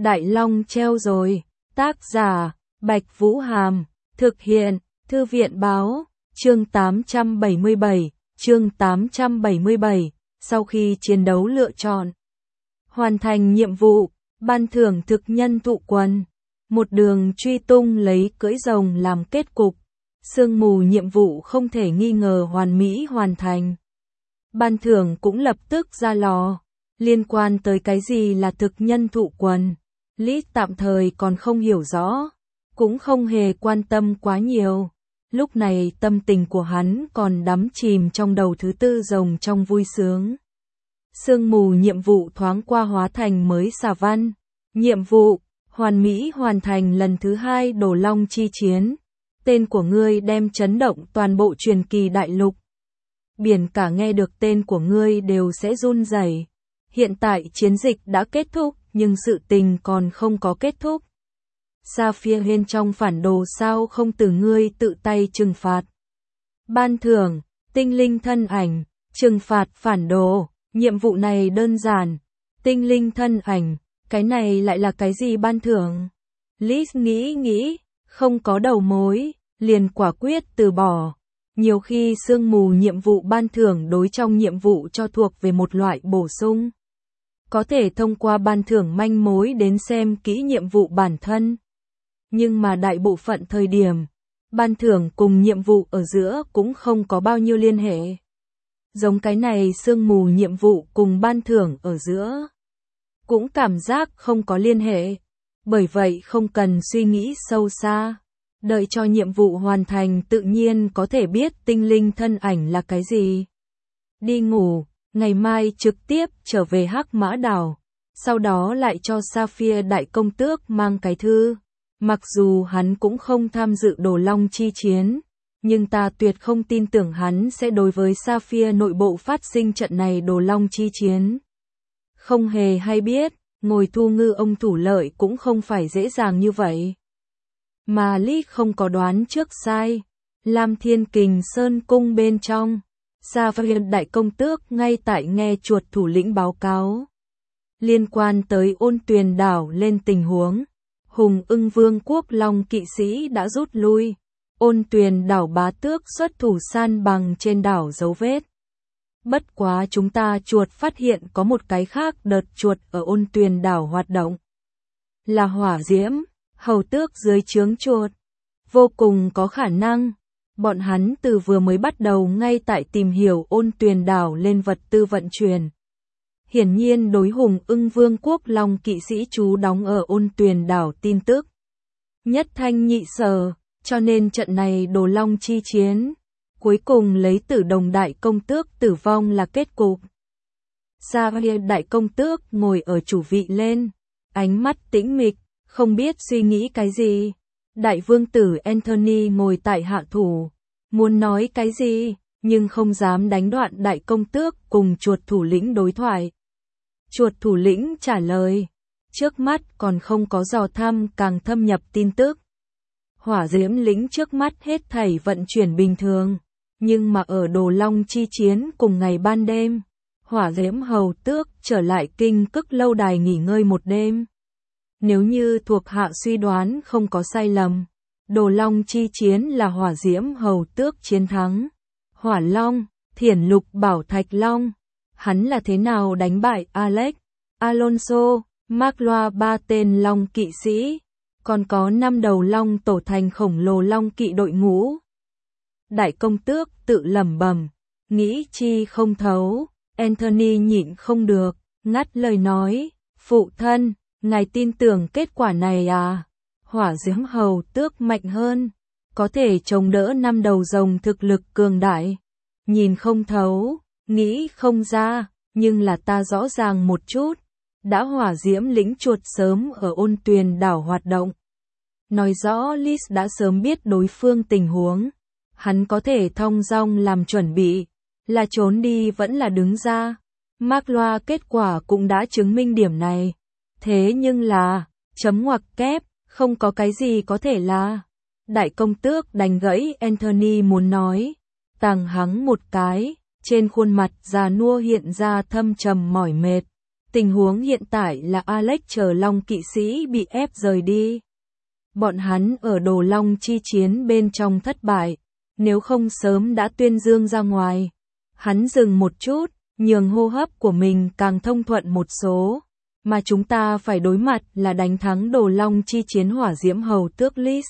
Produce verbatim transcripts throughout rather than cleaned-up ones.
Đại Long treo rồi. Tác giả, Bạch Vũ Hàm. Thực hiện, Thư viện báo. Chương tám trăm bảy mươi bảy. Chương tám trăm bảy mươi bảy. Sau khi chiến đấu lựa chọn hoàn thành nhiệm vụ, ban thưởng thực nhân thụ quần. Một đường truy tung lấy cưỡi rồng làm kết cục. Sương mù nhiệm vụ không thể nghi ngờ hoàn mỹ hoàn thành. Ban thưởng cũng lập tức ra lò. Liên quan tới cái gì là thực nhân thụ quần, Lý tạm thời còn không hiểu rõ, cũng không hề quan tâm quá nhiều. Lúc này tâm tình của hắn còn đắm chìm trong đầu thứ tư rồng trong vui sướng. Sương mù nhiệm vụ thoáng qua hóa thành mới xà văn. Nhiệm vụ, hoàn mỹ hoàn thành lần thứ hai Đồ Long chi chiến. Tên của ngươi đem chấn động toàn bộ truyền kỳ đại lục. Biển cả nghe được tên của ngươi đều sẽ run rẩy. Hiện tại chiến dịch đã kết thúc, nhưng sự tình còn không có kết thúc. Sapphire bên trong phản đồ sao không từ ngươi tự tay trừng phạt. Ban thưởng, tinh linh thân ảnh, trừng phạt phản đồ. Nhiệm vụ này đơn giản. Tinh linh thân ảnh, cái này lại là cái gì ban thưởng? Liz nghĩ nghĩ, không có đầu mối, liền quả quyết từ bỏ. Nhiều khi sương mù nhiệm vụ ban thưởng đối trong nhiệm vụ cho thuộc về một loại bổ sung. Có thể thông qua ban thưởng manh mối đến xem kỹ nhiệm vụ bản thân. Nhưng mà đại bộ phận thời điểm, ban thưởng cùng nhiệm vụ ở giữa cũng không có bao nhiêu liên hệ. Giống cái này sương mù nhiệm vụ cùng ban thưởng ở giữa, cũng cảm giác không có liên hệ. Bởi vậy không cần suy nghĩ sâu xa. Đợi cho nhiệm vụ hoàn thành tự nhiên có thể biết tinh linh thân ảnh là cái gì. Đi ngủ, ngày mai trực tiếp trở về Hắc Mã Đảo. Sau đó lại cho Sapphire đại công tước mang cái thư. Mặc dù hắn cũng không tham dự Đồ Long chi chiến, nhưng ta tuyệt không tin tưởng hắn sẽ đối với Sapphire nội bộ phát sinh trận này Đồ Long chi chiến. Không hề hay biết, ngồi thu ngư ông thủ lợi cũng không phải dễ dàng như vậy. Mà Lý không có đoán trước sai. Lam Thiên Kình Sơn cung bên trong, Sapphire đại công tước ngay tại nghe chuột thủ lĩnh báo cáo. Liên quan tới Ôn Tuyền đảo lên tình huống, Hùng Ưng Vương quốc Long kỵ sĩ đã rút lui. Ôn Tuyền đảo bá tước xuất thủ san bằng trên đảo dấu vết. Bất quá chúng ta chuột phát hiện có một cái khác đợt chuột ở Ôn Tuyền đảo hoạt động. Là hỏa diễm, hầu tước dưới trướng chuột. Vô cùng có khả năng, bọn hắn từ vừa mới bắt đầu ngay tại tìm hiểu Ôn Tuyền đảo lên vật tư vận chuyển. Hiển nhiên đối Hùng Ưng Vương quốc Long kỵ sĩ trú đóng ở Ôn Tuyền đảo tin tức nhất thanh nhị sở, cho nên trận này Đồ Long chi chiến, cuối cùng lấy Tử Đồng đại công tước tử vong là kết cục. Sapphire đại công tước ngồi ở chủ vị lên, ánh mắt tĩnh mịch, không biết suy nghĩ cái gì. Đại vương tử Anthony ngồi tại hạ thủ, muốn nói cái gì, nhưng không dám đánh đoạn đại công tước cùng chuột thủ lĩnh đối thoại. Chuột thủ lĩnh trả lời, trước mắt còn không có dò thăm càng thâm nhập tin tức. Hỏa diễm lĩnh trước mắt hết thảy vận chuyển bình thường, nhưng mà ở Đồ Long chi chiến cùng ngày ban đêm, hỏa diễm hầu tước trở lại kinh cức lâu đài nghỉ ngơi một đêm. Nếu như thuộc hạ suy đoán không có sai lầm, Đồ Long chi chiến là hỏa diễm hầu tước chiến thắng. Hỏa Long, Thiển Lục Bảo Thạch Long, hắn là thế nào đánh bại Alex, Alonso, Magloa ba tên Long kỵ sĩ, còn có năm đầu Long tổ thành khổng lồ Long kỵ đội ngũ. Đại công tước tự lẩm bẩm, nghĩ chi không thấu. Anthony nhịn không được, ngắt lời nói, phụ thân, ngài tin tưởng kết quả này à? Hỏa diễm hầu tước mạnh hơn, có thể chống đỡ năm đầu rồng thực lực cường đại. Nhìn không thấu, nghĩ không ra, nhưng là ta rõ ràng một chút. Đã hỏa diễm lĩnh chuột sớm ở Ôn Tuyền đảo hoạt động. Nói rõ Liz đã sớm biết đối phương tình huống. Hắn có thể thong dong làm chuẩn bị, là trốn đi vẫn là đứng ra. Magloa kết quả cũng đã chứng minh điểm này. Thế nhưng là, chấm ngoặc kép, không có cái gì có thể là. Đại công tước đánh gãy Anthony muốn nói. Tàng hắng một cái, trên khuôn mặt già nua hiện ra thâm trầm mỏi mệt. Tình huống hiện tại là Alex chờ Long kỵ sĩ bị ép rời đi. Bọn hắn ở Đồ Long chi chiến bên trong thất bại, nếu không sớm đã tuyên dương ra ngoài. Hắn dừng một chút, nhường hô hấp của mình càng thông thuận một số. Mà chúng ta phải đối mặt là đánh thắng Đồ Long chi chiến hỏa diễm hầu tước Lys.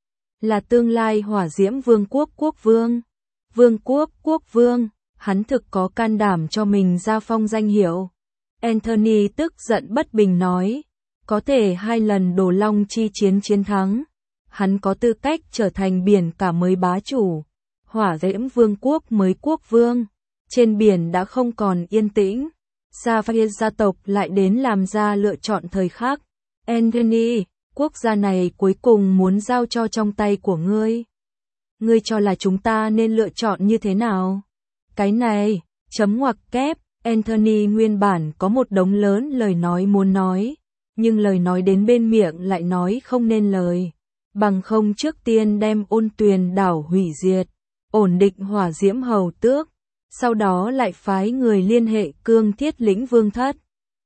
Là tương lai hỏa diễm vương quốc quốc vương. Vương quốc quốc vương, hắn thực có can đảm cho mình ra phong danh hiệu. Anthony tức giận bất bình nói, có thể hai lần Đồ Long chi chiến chiến thắng. Hắn có tư cách trở thành biển cả mới bá chủ. Hỏa diễm vương quốc mới quốc vương. Trên biển đã không còn yên tĩnh. Sapphire gia tộc lại đến làm ra lựa chọn thời khắc. Anthony, quốc gia này cuối cùng muốn giao cho trong tay của ngươi. Ngươi cho là chúng ta nên lựa chọn như thế nào? Cái này, chấm ngoặc kép, Anthony nguyên bản có một đống lớn lời nói muốn nói, nhưng lời nói đến bên miệng lại nói không nên lời. Bằng không trước tiên đem Ôn Tuyền đảo hủy diệt, ổn định hỏa diễm hầu tước, sau đó lại phái người liên hệ Cương Thiết Lĩnh Vương thất.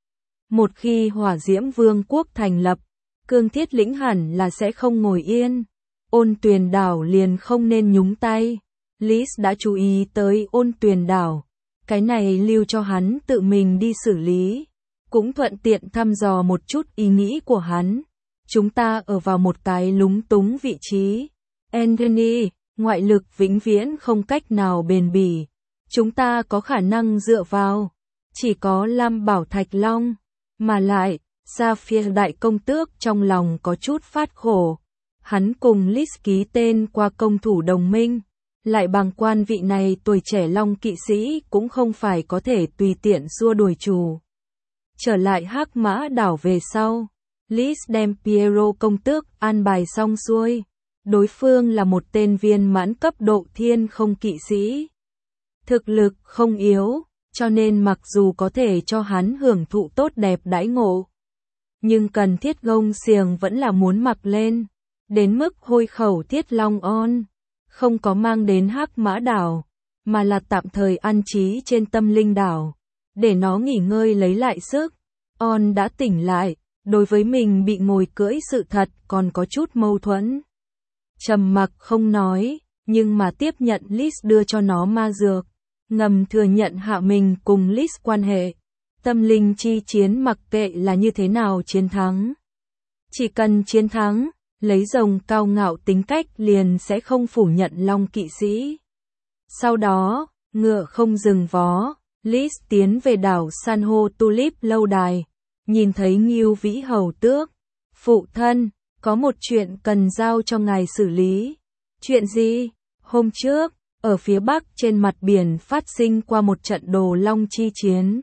Một khi hỏa diễm vương quốc thành lập, Cương Thiết Lĩnh hẳn là sẽ không ngồi yên. Ôn Tuyền đảo liền không nên nhúng tay. Lys đã chú ý tới Ôn Tuyền đảo. Cái này lưu cho hắn tự mình đi xử lý. Cũng thuận tiện thăm dò một chút ý nghĩ của hắn. Chúng ta ở vào một cái lúng túng vị trí. Anthony, ngoại lực vĩnh viễn không cách nào bền bỉ. Chúng ta có khả năng dựa vào. Chỉ có Lam Bảo Thạch Long. Mà lại, Sapphire đại công tước trong lòng có chút phát khổ. Hắn cùng Lys ký tên qua công thủ đồng minh. Lại bằng quan vị này tuổi trẻ Long kỵ sĩ cũng không phải có thể tùy tiện xua đuổi chủ. Trở lại Hắc Mã đảo về sau, Lys đem Piero công tước an bài xong xuôi. Đối phương là một tên viên mãn cấp độ thiên không kỵ sĩ. Thực lực không yếu, cho nên mặc dù có thể cho hắn hưởng thụ tốt đẹp đãi ngộ, nhưng cần thiết gông xiềng vẫn là muốn mặc lên. Đến mức hôi khẩu Thiết Long On không có mang đến Hắc Mã đảo, mà là tạm thời an trí trên Tâm Linh đảo, để nó nghỉ ngơi lấy lại sức. On đã tỉnh lại, đối với mình bị ngồi cưỡi sự thật còn có chút mâu thuẫn. Trầm mặc không nói, nhưng mà tiếp nhận Lys đưa cho nó ma dược, ngầm thừa nhận hạ mình cùng Lys quan hệ. Tâm linh chi chiến mặc kệ là như thế nào chiến thắng. Chỉ cần chiến thắng, lấy rồng cao ngạo tính cách liền sẽ không phủ nhận Long kỵ sĩ. Sau đó, ngựa không dừng vó, Lys tiến về đảo San hô Tulip lâu đài, nhìn thấy Ngưu Vĩ hầu tước. Phụ thân, có một chuyện cần giao cho ngài xử lý. Chuyện gì? Hôm trước, ở phía bắc trên mặt biển phát sinh qua một trận Đồ Long chi chiến.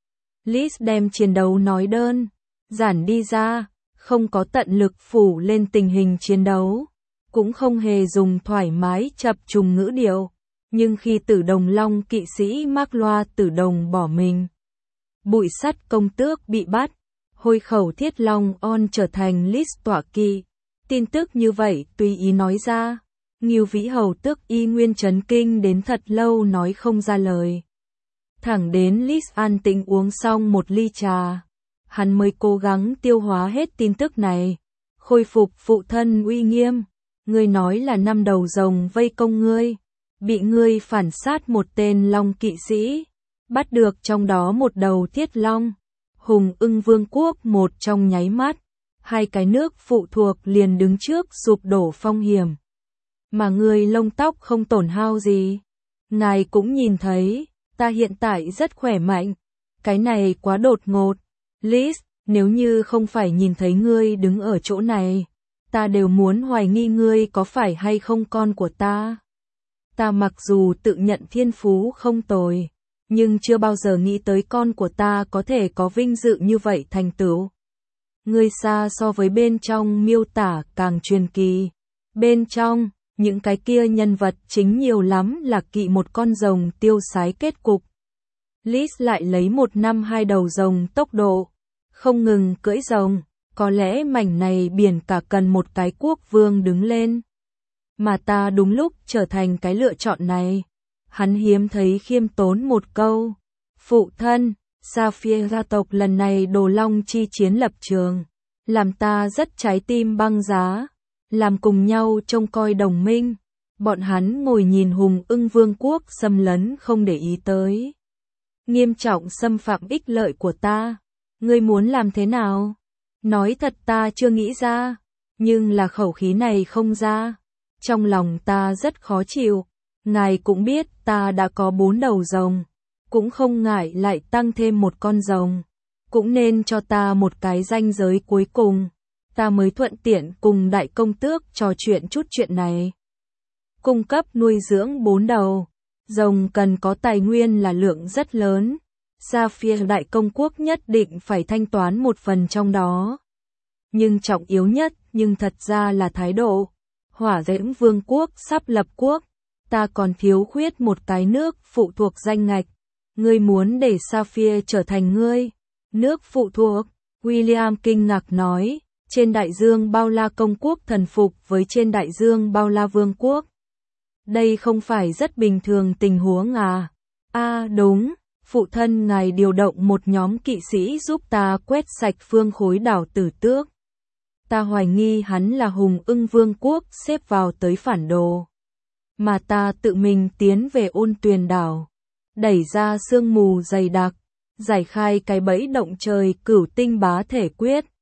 Lys đem chiến đấu nói đơn giản đi ra, không có tận lực phủ lên tình hình chiến đấu, cũng không hề dùng thoải mái chập trùng ngữ điệu, nhưng khi Tử Đồng Long kỵ sĩ Mác Loa Tử Đồng bỏ mình, Bụi Sắt công tước bị bắt, hôi khẩu Thiết Long On trở thành Lys tọa kỵ. Tin tức như vậy tùy ý nói ra, Ngưu Vĩ hầu tước y nguyên chấn kinh đến thật lâu nói không ra lời. Thẳng đến Lys an tĩnh uống xong một ly trà, hắn mới cố gắng tiêu hóa hết tin tức này, khôi phục phụ thân uy nghiêm. Ngươi nói là năm đầu rồng vây công ngươi, bị ngươi phản sát một tên Long kỵ sĩ, bắt được trong đó một đầu Thiết Long, Hùng Ưng Vương quốc một trong nháy mắt, hai cái nước phụ thuộc liền đứng trước sụp đổ phong hiểm. Mà ngươi lông tóc không tổn hao gì. Ngài cũng nhìn thấy, ta hiện tại rất khỏe mạnh. Cái này quá đột ngột. Lys, nếu như không phải nhìn thấy ngươi đứng ở chỗ này, ta đều muốn hoài nghi ngươi có phải hay không con của ta. Ta mặc dù tự nhận thiên phú không tồi, nhưng chưa bao giờ nghĩ tới con của ta có thể có vinh dự như vậy thành tựu. Ngươi xa so với bên trong miêu tả càng truyền kỳ. Bên trong, những cái kia nhân vật chính nhiều lắm là kỵ một con rồng tiêu sái kết cục. Lys lại lấy một năm hai đầu rồng tốc độ, không ngừng cưỡi rồng, có lẽ mảnh này biển cả cần một cái quốc vương đứng lên. Mà ta đúng lúc trở thành cái lựa chọn này. Hắn hiếm thấy khiêm tốn một câu. Phụ thân, Sapphire gia tộc lần này Đồ Long chi chiến lập trường, làm ta rất trái tim băng giá, làm cùng nhau trông coi đồng minh. Bọn hắn ngồi nhìn Hùng Ưng Vương quốc xâm lấn không để ý tới. Nghiêm trọng xâm phạm ích lợi của ta. Ngươi muốn làm thế nào? Nói thật ta chưa nghĩ ra, nhưng là khẩu khí này không ra. Trong lòng ta rất khó chịu. Ngài cũng biết ta đã có bốn đầu rồng, cũng không ngại lại tăng thêm một con rồng. Cũng nên cho ta một cái ranh giới cuối cùng, ta mới thuận tiện cùng đại công tước trò chuyện chút chuyện này. Cung cấp nuôi dưỡng bốn đầu rồng cần có tài nguyên là lượng rất lớn. Sapphire đại công quốc nhất định phải thanh toán một phần trong đó. Nhưng trọng yếu nhất, nhưng thật ra là thái độ. Hỏa Diễm Vương quốc sắp lập quốc, ta còn thiếu khuyết một cái nước phụ thuộc danh ngạch. Ngươi muốn để Sapphire trở thành ngươi nước phụ thuộc? William kinh ngạc nói, trên đại dương bao la công quốc thần phục với trên đại dương bao la vương quốc. Đây không phải rất bình thường tình huống à? À đúng, phụ thân ngài điều động một nhóm kỵ sĩ giúp ta quét sạch phương khối đảo Tử Tước. Ta hoài nghi hắn là Hùng Ưng Vương quốc xếp vào tới phản đồ. Mà ta tự mình tiến về Ôn Tuyền đảo, đẩy ra sương mù dày đặc, giải khai cái bẫy động trời Cửu Tinh bá thể quyết.